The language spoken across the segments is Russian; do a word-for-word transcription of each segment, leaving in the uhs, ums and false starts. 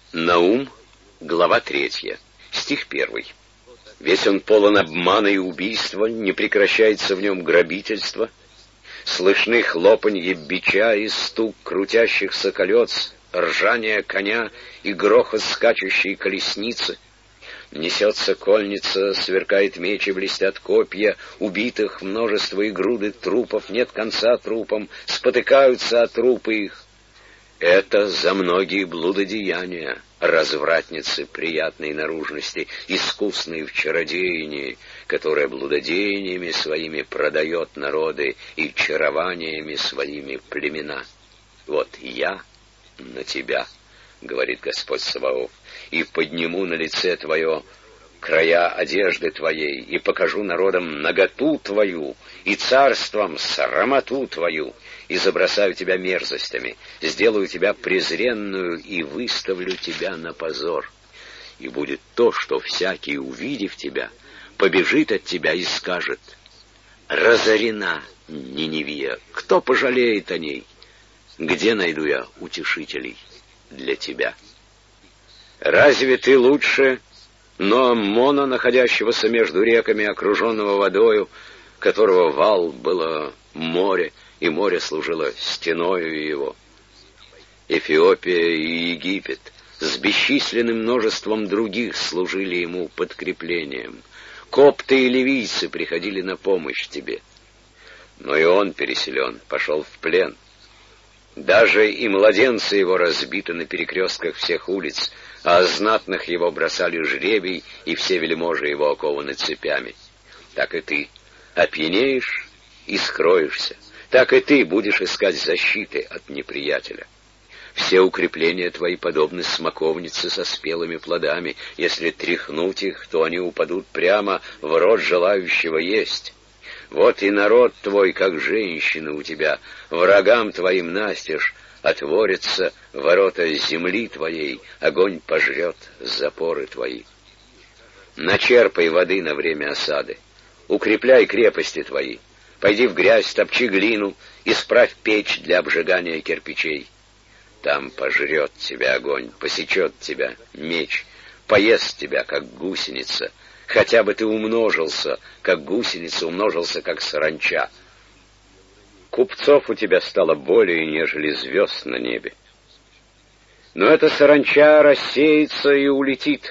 Наум, глава третья, стих первый. Весь он полон обмана и убийства, не прекращается в нем грабительство. Слышны хлопанье бича и стук крутящихся колес, ржание коня и грохот скачущей колесницы. Несется кольница, сверкает меч и блестят копья, убитых множество и груды трупов, нет конца трупам, спотыкаются о трупы их. Это за многие блудодеяния, развратницы приятной наружности, искусные в чародеянии, которая блудодеяниями своими продает народы и чарованиями своими племена. Вот я на тебя, говорит Господь Саваоф, и подниму на лице твое края одежды твоей, и покажу народам наготу твою, и царством срамоту твою, и забросаю тебя мерзостями, сделаю тебя презренную и выставлю тебя на позор. И будет то, что всякий, увидев тебя, побежит от тебя и скажет: разорена Ниневия, кто пожалеет о ней? Где найду я утешителей для тебя? Разве ты лучше Ноаммона, находящегося между реками, окруженного водою, которого вал было море, и море служило стеною его? Эфиопия и Египет с бесчисленным множеством других служили ему подкреплением. Копты и ливийцы приходили на помощь тебе. Но и он переселен, пошел в плен. Даже и младенцы его разбиты на перекрестках всех улиц, а знатных его бросали жребий, и все вельможи его окованы цепями. Так и ты опьянеешь и скроешься, так и ты будешь искать защиты от неприятеля. Все укрепления твои подобны смоковнице со спелыми плодами. Если тряхнуть их, то они упадут прямо в рот желающего есть. Вот и народ твой, как женщина у тебя, врагам твоим настежь отворятся ворота земли твоей, огонь пожрет запоры твои. Начерпай воды на время осады, укрепляй крепости твои, пойди в грязь, топчи глину, исправь печь для обжигания кирпичей. Там пожрет тебя огонь, посечет тебя меч, поест тебя, как гусеница, хотя бы ты умножился, как гусеница, умножился, как саранча. Купцов у тебя стало более, нежели звезд на небе. Но эта саранча рассеется и улетит.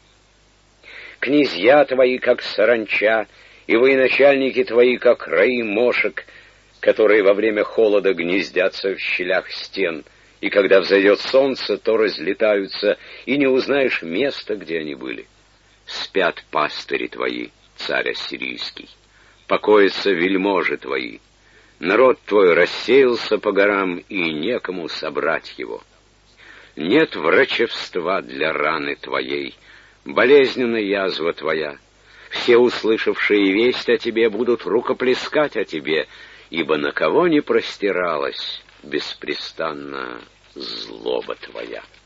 Князья твои, как саранча, и военачальники твои, как раи мошек, которые во время холода гнездятся в щелях стен, и когда взойдет солнце, то разлетаются, и не узнаешь места, где они были. Спят пастыри твои, царь ассирийский, покоятся вельможи твои. Народ твой рассеялся по горам, и некому собрать его. Нет врачевства для раны твоей, болезненна язва твоя. Все, услышавшие весть о тебе, будут рукоплескать о тебе, ибо на кого не простиралась беспрестанно злоба твоя.